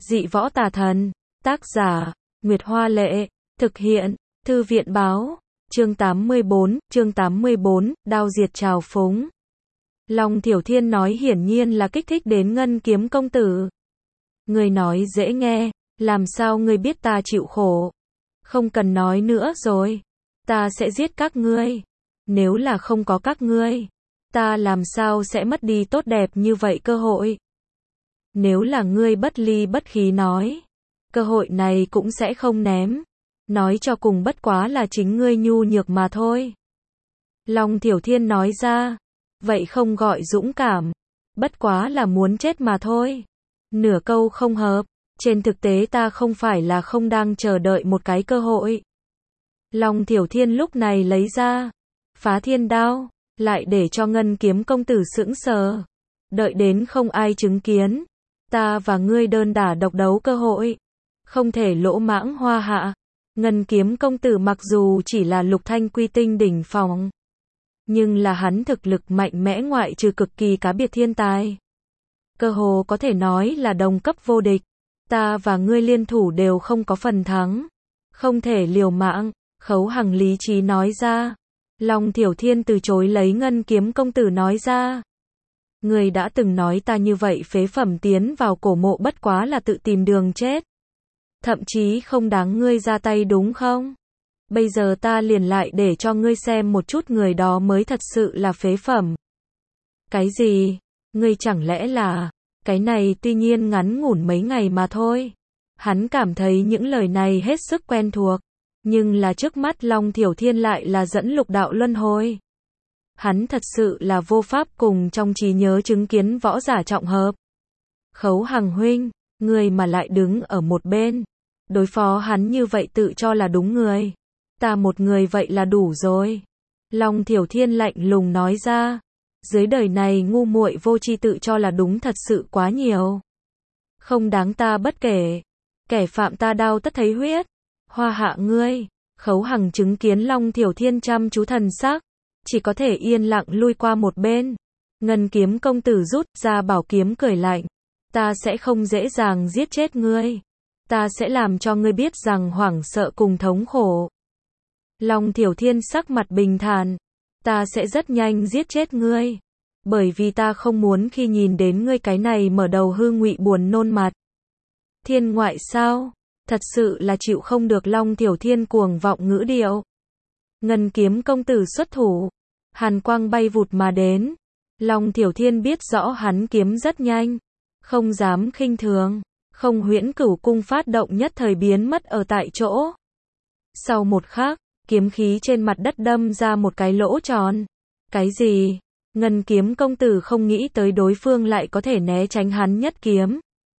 Dị võ tà thần. Tác giả, Nguyệt Hoa Lệ. Thực hiện, Thư viện Báo. Chương 84, Đao diệt trào phúng. Long Thiểu Thiên nói hiển nhiên là kích thích đến Ngân Kiếm công tử. Ngươi nói dễ nghe, làm sao ngươi biết ta chịu khổ? Không cần nói nữa rồi. Ta sẽ giết các ngươi. Nếu là không có các ngươi, ta làm sao sẽ mất đi tốt đẹp như vậy cơ hội? Nếu là ngươi bất ly bất khí nói, cơ hội này cũng sẽ không ném. Nói cho cùng bất quá là chính ngươi nhu nhược mà thôi. Long Thiểu Thiên nói ra, vậy không gọi dũng cảm, bất quá là muốn chết mà thôi. Nửa câu không hợp, trên thực tế ta không phải là không đang chờ đợi một cái cơ hội. Long Thiểu Thiên lúc này lấy ra Phá Thiên Đao, lại để cho Ngân Kiếm công tử sững sờ. Đợi đến không ai chứng kiến, ta và ngươi đơn đả độc đấu cơ hội, không thể lỗ mãng hoa hạ. Ngân Kiếm công tử mặc dù chỉ là lục thanh quy tinh đỉnh phong, nhưng là hắn thực lực mạnh mẽ ngoại trừ cực kỳ cá biệt thiên tài. Cơ hồ có thể nói là đồng cấp vô địch. Ta và ngươi liên thủ đều không có phần thắng. Không thể liều mạng, Khấu Hằng lý trí nói ra. Long Thiểu Thiên từ chối lấy Ngân Kiếm công tử nói ra. Ngươi đã từng nói ta như vậy phế phẩm tiến vào cổ mộ bất quá là tự tìm đường chết. Thậm chí không đáng ngươi ra tay đúng không? Bây giờ ta liền lại để cho ngươi xem một chút người đó mới thật sự là phế phẩm. Cái gì? Ngươi chẳng lẽ là... Cái này tuy nhiên ngắn ngủn mấy ngày mà thôi. Hắn cảm thấy những lời này hết sức quen thuộc. Nhưng là trước mắt Long Thiểu Thiên lại là dẫn lục đạo luân hồi. Hắn thật sự là vô pháp cùng trong trí nhớ chứng kiến võ giả trọng hợp. Khấu Hằng huynh, người mà lại đứng ở một bên. Đối phó hắn như vậy tự cho là đúng người. Ta một người vậy là đủ rồi. Long Thiểu Thiên lạnh lùng nói ra. Dưới đời này ngu muội vô tri tự cho là đúng thật sự quá nhiều. Không đáng ta bất kể. Kẻ phạm ta đao tất thấy huyết. Hoa hạ ngươi. Khấu Hằng chứng kiến Long Thiểu Thiên chăm chú thần sắc, chỉ có thể yên lặng lui qua một bên. Ngân Kiếm công tử rút ra bảo kiếm cười lạnh. Ta sẽ không dễ dàng giết chết ngươi. Ta sẽ làm cho ngươi biết rằng hoảng sợ cùng thống khổ. Long Thiểu Thiên sắc mặt bình thản. Ta sẽ rất nhanh giết chết ngươi. Bởi vì ta không muốn khi nhìn đến ngươi cái này mở đầu hư ngụy buồn nôn mặt. Thiên ngoại sao? Thật sự là chịu không được Long Thiểu Thiên cuồng vọng ngữ điệu. Ngân Kiếm công tử xuất thủ. Hàn quang bay vụt mà đến. Long Thiểu Thiên biết rõ hắn kiếm rất nhanh. Không dám khinh thường. Không Huyễn Cửu cung phát động nhất thời biến mất ở tại chỗ. Sau một khắc, kiếm khí trên mặt đất đâm ra một cái lỗ tròn. Cái gì? Ngân Kiếm công tử không nghĩ tới đối phương lại có thể né tránh hắn nhất kiếm.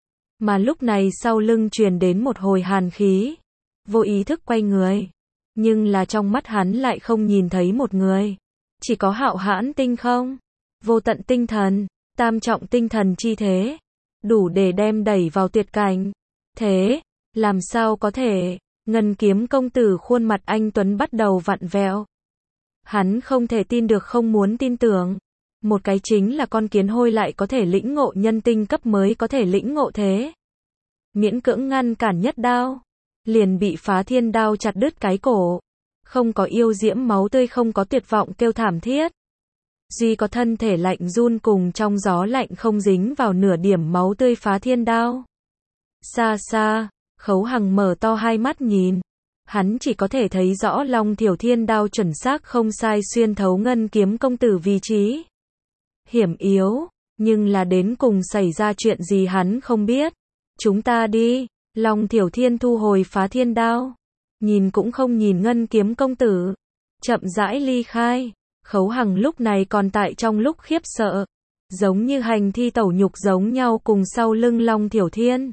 Mà lúc này sau lưng truyền đến một hồi hàn khí. Vô ý thức quay người. Nhưng là trong mắt hắn lại không nhìn thấy một người. Chỉ có hạo hãn tinh không. Vô tận tinh thần. Tam trọng tinh thần chi thế. Đủ để đem đẩy vào tuyệt cảnh. Thế, làm sao có thể? Ngân Kiếm công tử khuôn mặt anh tuấn bắt đầu vặn vẹo. Hắn không thể tin được không muốn tin tưởng. Một cái chính là con kiến hôi lại có thể lĩnh ngộ nhân tinh cấp mới có thể lĩnh ngộ thế. Miễn cưỡng ngăn cản nhất đao. Liền bị Phá Thiên Đao chặt đứt cái cổ. Không có yêu diễm máu tươi không có tuyệt vọng kêu thảm thiết. Duy có thân thể lạnh run cùng trong gió lạnh không dính vào nửa điểm máu tươi Phá Thiên Đao. Xa xa, Khấu Hằng mở to hai mắt nhìn. Hắn chỉ có thể thấy rõ Long Thiểu Thiên đao chuẩn xác không sai xuyên thấu Ngân Kiếm công tử vị trí. Hiểm yếu, nhưng là đến cùng xảy ra chuyện gì hắn không biết. Chúng ta đi. Long Thiểu Thiên thu hồi Phá Thiên Đao. Nhìn cũng không nhìn Ngân Kiếm công tử. Chậm rãi ly khai. Khấu Hằng lúc này còn tại trong lúc khiếp sợ. Giống như hành thi tẩu nhục giống nhau cùng sau lưng Long Thiểu Thiên.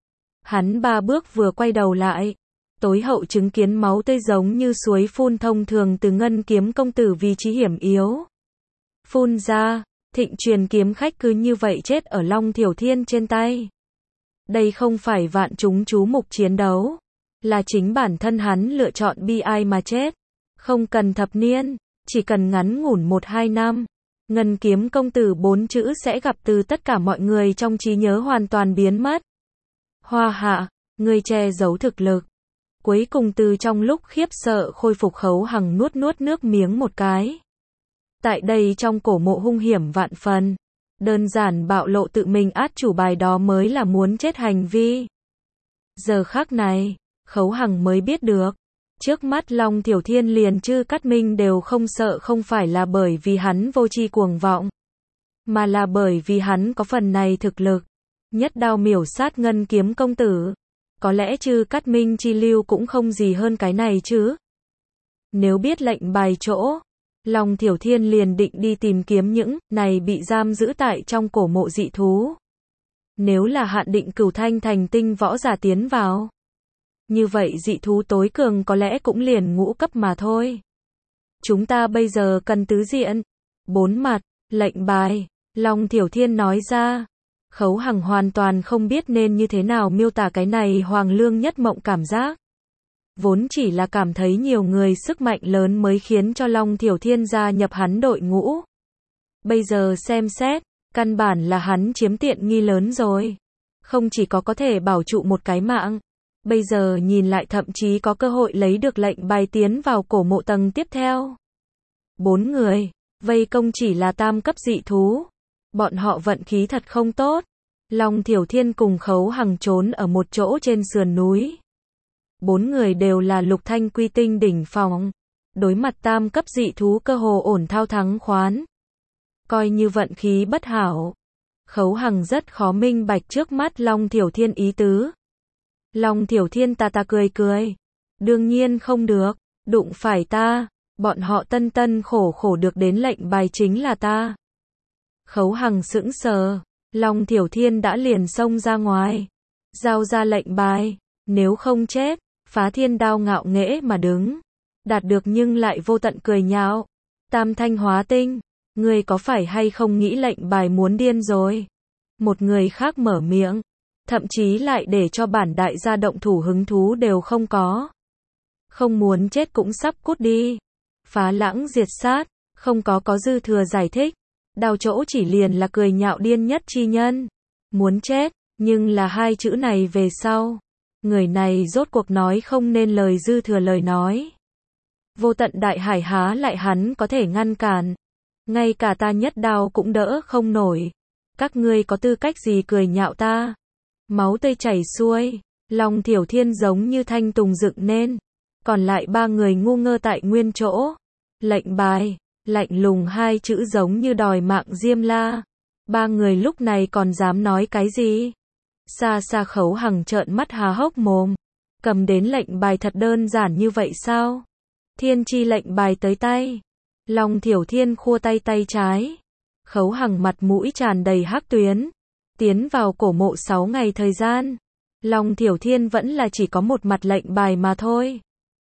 Hắn ba bước vừa quay đầu lại. Tối hậu chứng kiến máu tươi giống như suối phun thông thường từ Ngân Kiếm công tử vị trí hiểm yếu. Phun ra, Thịnh Truyền kiếm khách cứ như vậy chết ở Long Thiểu Thiên trên tay. Đây không phải vạn chúng chú mục chiến đấu. Là chính bản thân hắn lựa chọn bi ai mà chết. Không cần thập niên, chỉ cần ngắn ngủn 1-2 năm. Ngân Kiếm công tử 4 chữ sẽ gặp từ tất cả mọi người trong trí nhớ hoàn toàn biến mất. Hoa hạ, ngươi che giấu thực lực. Cuối cùng từ trong lúc khiếp sợ khôi phục Khấu Hằng nuốt nuốt nước miếng một cái. Tại đây trong cổ mộ hung hiểm vạn phần. Đơn giản bạo lộ tự mình át chủ bài đó mới là muốn chết hành vi. Giờ khắc này, Khấu Hằng mới biết được. Trước mắt Long Thiểu Thiên liền Chư Cát Minh đều không sợ không phải là bởi vì hắn vô tri cuồng vọng. Mà là bởi vì hắn có phần này thực lực. Nhất đao miểu sát Ngân Kiếm công tử. Có lẽ Chư Cát Minh chi lưu cũng không gì hơn cái này chứ. Nếu biết lệnh bài chỗ, Long Thiểu Thiên liền định đi tìm kiếm những này bị giam giữ tại trong cổ mộ dị thú. Nếu là hạn định Cửu Thanh thành tinh võ giả tiến vào, như vậy dị thú tối cường có lẽ cũng liền ngũ cấp mà thôi. Chúng ta bây giờ cần tứ diện, bốn mặt, lệnh bài, Long Thiểu Thiên nói ra. Khấu Hằng hoàn toàn không biết nên như thế nào miêu tả cái này hoàng lương nhất mộng cảm giác. Vốn chỉ là cảm thấy nhiều người sức mạnh lớn mới khiến cho Long Thiểu Thiên gia nhập hắn đội ngũ. Bây giờ xem xét, căn bản là hắn chiếm tiện nghi lớn rồi. Không chỉ có thể bảo trụ một cái mạng, bây giờ nhìn lại thậm chí có cơ hội lấy được lệnh bài tiến vào cổ mộ tầng tiếp theo. 4 người, vây công chỉ là tam cấp dị thú. Bọn họ vận khí thật không tốt. Long Thiểu Thiên cùng Khấu Hằng trốn ở một chỗ trên sườn núi. 4 người đều là lục thanh quy tinh đỉnh phong. Đối mặt tam cấp dị thú cơ hồ ổn thao thắng khoán. Coi như vận khí bất hảo. Khấu Hằng rất khó minh bạch trước mắt Long Thiểu Thiên ý tứ. Long Thiểu Thiên ta cười cười. Đương nhiên không được, đụng phải ta. Bọn họ tân tân khổ khổ được đến lệnh bài chính là ta. Khấu Hằng sững sờ. Long Thiểu Thiên đã liền xông ra ngoài. Giao ra lệnh bài. Nếu không chết, Phá Thiên đao ngạo nghễ mà đứng. Đạt được nhưng lại vô tận cười nhạo. Tam thanh hóa tinh. Ngươi có phải hay không nghĩ lệnh bài muốn điên rồi? Một người khác mở miệng. Thậm chí lại để cho bản đại gia động thủ hứng thú đều không có. Không muốn chết cũng sắp cút đi. Phá Lãng diệt sát. Không có dư thừa giải thích. Đao chỗ chỉ liền là cười nhạo điên nhất chi nhân. Muốn chết, nhưng là hai chữ này về sau. Người này rốt cuộc nói không nên lời dư thừa lời nói. Vô tận đại hải há lại hắn có thể ngăn cản. Ngay cả ta nhất đao cũng đỡ không nổi. Các ngươi có tư cách gì cười nhạo ta? Máu tươi chảy xuôi. Long Thiểu Thiên giống như thanh tùng dựng nên. Còn lại 3 người ngu ngơ tại nguyên chỗ. Lệnh bài. Lạnh lùng hai chữ giống như đòi mạng Diêm La. 3 người lúc này còn dám nói cái gì? Xa xa Khấu Hằng trợn mắt há hốc mồm. Cầm đến lệnh bài thật đơn giản như vậy sao? Thiên chi lệnh bài tới tay. Long Thiểu Thiên khua tay trái. Khấu Hằng mặt mũi tràn đầy hắc tuyến. Tiến vào cổ mộ 6 ngày thời gian. Long Thiểu Thiên vẫn là chỉ có một mặt lệnh bài mà thôi.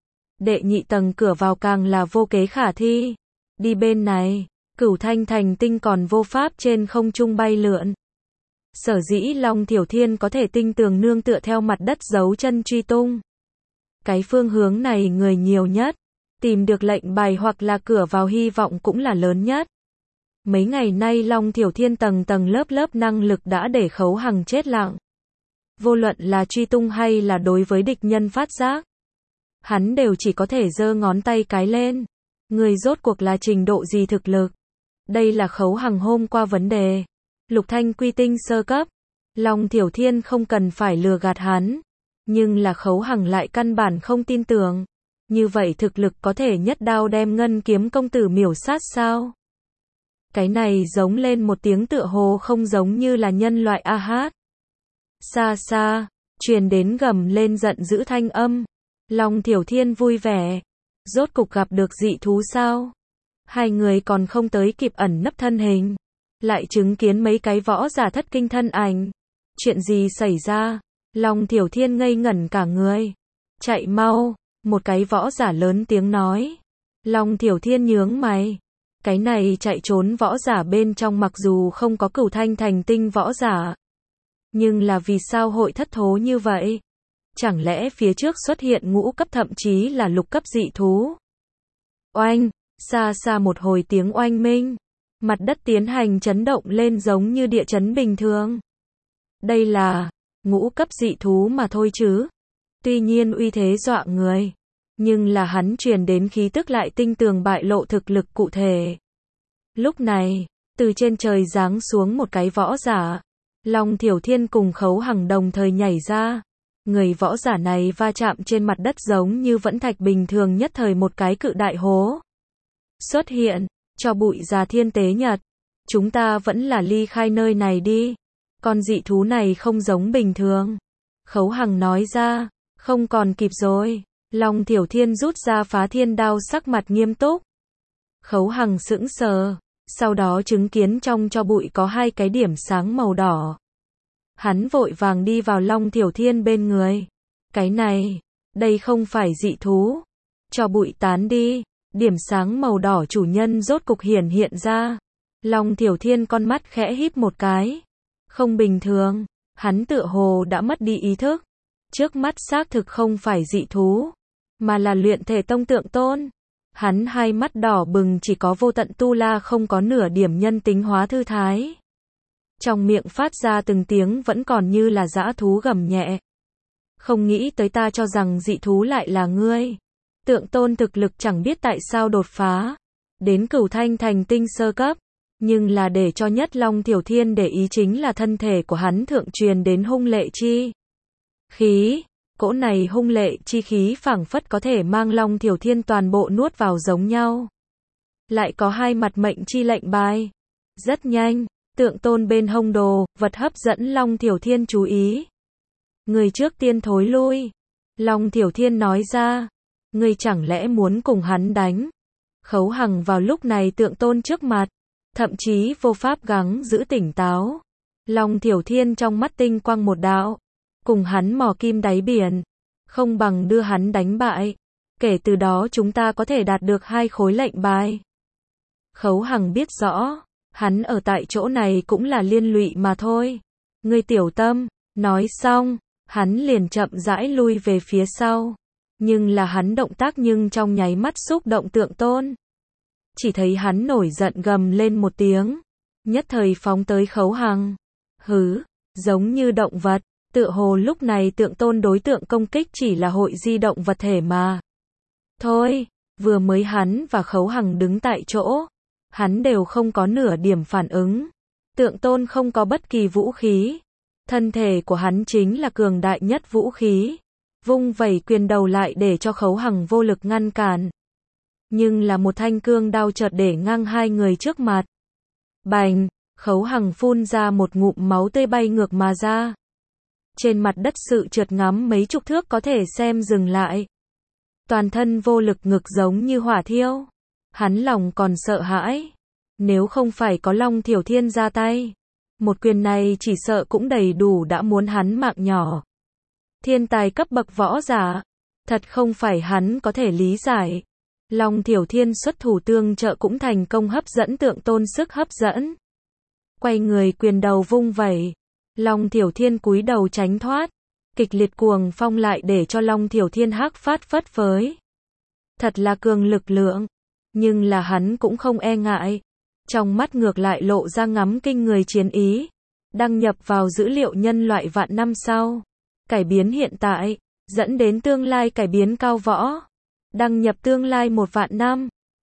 Đệ nhị tầng cửa vào càng là vô kế khả thi. Đi bên này, Cửu Thanh thành tinh còn vô pháp trên không trung bay lượn. Sở dĩ Long Thiểu Thiên có thể tinh tường nương tựa theo mặt đất giấu chân truy tung. Cái phương hướng này người nhiều nhất, tìm được lệnh bài hoặc là cửa vào hy vọng cũng là lớn nhất. Mấy ngày nay Long Thiểu Thiên tầng lớp năng lực đã để Khấu Hằng chết lặng. Vô luận là truy tung hay là đối với địch nhân phát giác, hắn đều chỉ có thể giơ ngón tay cái lên. Người rốt cuộc là trình độ gì thực lực? Đây là Khấu Hằng hôm qua vấn đề. Lục thanh quy tinh sơ cấp. Long Thiểu Thiên không cần phải lừa gạt hắn. Nhưng là Khấu Hằng lại căn bản không tin tưởng. Như vậy thực lực có thể nhất đao đem Ngân Kiếm công tử miểu sát sao? Cái này giống lên một tiếng tựa hồ không giống như là nhân loại a hát. Xa xa, truyền đến gầm lên giận dữ thanh âm. Long Thiểu Thiên vui vẻ. Rốt cục gặp được dị thú sao? Hai người còn không tới kịp ẩn nấp thân hình. Lại chứng kiến mấy cái võ giả thất kinh thân ảnh. Chuyện gì xảy ra? Long Thiểu Thiên ngây ngẩn cả người. Chạy mau, một cái võ giả lớn tiếng nói. Long Thiểu Thiên nhướng mày. Cái này chạy trốn võ giả bên trong mặc dù không có Cửu Thanh thành tinh võ giả. Nhưng là vì sao hội thất thố như vậy? Chẳng lẽ phía trước xuất hiện ngũ cấp thậm chí là lục cấp dị thú? Oanh, xa xa một hồi tiếng oanh minh. Mặt đất tiến hành chấn động lên giống như địa chấn bình thường. Đây là ngũ cấp dị thú mà thôi chứ. Tuy nhiên uy thế dọa người, nhưng là hắn truyền đến khí tức lại tinh tường bại lộ thực lực cụ thể. Lúc này, từ trên trời giáng xuống một cái võ giả. Long Thiểu Thiên cùng Khấu Hằng đồng thời nhảy ra. Người võ giả này va chạm trên mặt đất giống như vẫn thạch bình thường, nhất thời một cái cự đại hố xuất hiện, cho bụi già thiên tế nhật. Chúng ta vẫn là ly khai nơi này đi. Con dị thú này không giống bình thường. Khấu Hằng nói ra, không còn kịp rồi. Long Thiểu Thiên rút ra Phá Thiên Đao, sắc mặt nghiêm túc. Khấu Hằng sững sờ, sau đó chứng kiến trong cho bụi có hai cái điểm sáng màu đỏ. Hắn vội vàng đi vào Long Thiểu Thiên bên người. Cái này, đây không phải dị thú. Cho bụi tán đi, điểm sáng màu đỏ chủ nhân rốt cục hiển hiện ra. Long Thiểu Thiên con mắt khẽ híp một cái. Không bình thường, hắn tựa hồ đã mất đi ý thức. Trước mắt xác thực không phải dị thú, mà là luyện thể tông Tượng Tôn. Hắn hai mắt đỏ bừng, chỉ có vô tận tu la, không có nửa điểm nhân tính hóa thư thái. Trong miệng phát ra từng tiếng vẫn còn như là dã thú gầm nhẹ. Không nghĩ tới, ta cho rằng dị thú lại là ngươi. Tượng Tôn thực lực chẳng biết tại sao đột phá đến Cửu Thanh thành tinh sơ cấp, nhưng là để cho nhất Long Thiểu Thiên để ý chính là thân thể của hắn thượng truyền đến hung lệ chi khí. Cỗ này hung lệ chi khí phảng phất có thể mang Long Thiểu Thiên toàn bộ nuốt vào giống nhau. Lại có hai mặt mệnh chi lệnh bài. Rất nhanh, Tượng Tôn bên hông đồ vật hấp dẫn Long Thiểu Thiên chú ý. Người trước tiên thối lui. Long Thiểu Thiên nói ra. Ngươi chẳng lẽ muốn cùng hắn đánh? Khấu Hằng vào lúc này Tượng Tôn trước mặt, thậm chí vô pháp gắng giữ tỉnh táo. Long Thiểu Thiên trong mắt tinh quang một đạo. Cùng hắn mò kim đáy biển, không bằng đưa hắn đánh bại. Kể từ đó chúng ta có thể đạt được 2 khối lệnh bài. Khấu Hằng biết rõ, hắn ở tại chỗ này cũng là liên lụy mà thôi. Ngươi tiểu tâm. Nói xong, hắn liền chậm rãi lui về phía sau. Nhưng là hắn động tác nhưng trong nháy mắt xúc động Tượng Tôn. Chỉ thấy hắn nổi giận gầm lên một tiếng, nhất thời phóng tới Khấu Hằng. Hứ, giống như động vật. Tựa hồ lúc này Tượng Tôn đối tượng công kích chỉ là hội di động vật thể mà thôi. Vừa mới hắn và Khấu Hằng đứng tại chỗ, hắn đều không có nửa điểm phản ứng. Tượng Tôn không có bất kỳ vũ khí. Thân thể của hắn chính là cường đại nhất vũ khí. Vung vẩy quyền đầu lại để cho Khấu Hằng vô lực ngăn cản. Nhưng là một thanh cương đao chợt để ngang hai người trước mặt. Bành, Khấu Hằng phun ra một ngụm máu tươi bay ngược mà ra. Trên mặt đất sự trượt ngắm mấy chục thước có thể xem dừng lại. Toàn thân vô lực, ngực giống như hỏa thiêu. Hắn lòng còn sợ hãi. Nếu không phải có Long Thiểu Thiên ra tay, một quyền này chỉ sợ cũng đầy đủ đã muốn hắn mạng nhỏ. Thiên tài cấp bậc võ giả, thật không phải hắn có thể lý giải. Long Thiểu Thiên xuất thủ tương trợ cũng thành công hấp dẫn Tượng Tôn sức hấp dẫn. Quay người quyền đầu vung vẩy. Long Thiểu Thiên cúi đầu tránh thoát. Kịch liệt cuồng phong lại để cho Long Thiểu Thiên hắc phát phất phới. Thật là cường lực lượng. Nhưng là hắn cũng không e ngại. Trong mắt ngược lại lộ ra ngắm kinh người chiến ý. Đăng nhập vào dữ liệu nhân loại vạn năm sau. Cải biến hiện tại, dẫn đến tương lai cải biến cao võ. Đăng nhập tương lai 1 vạn năm.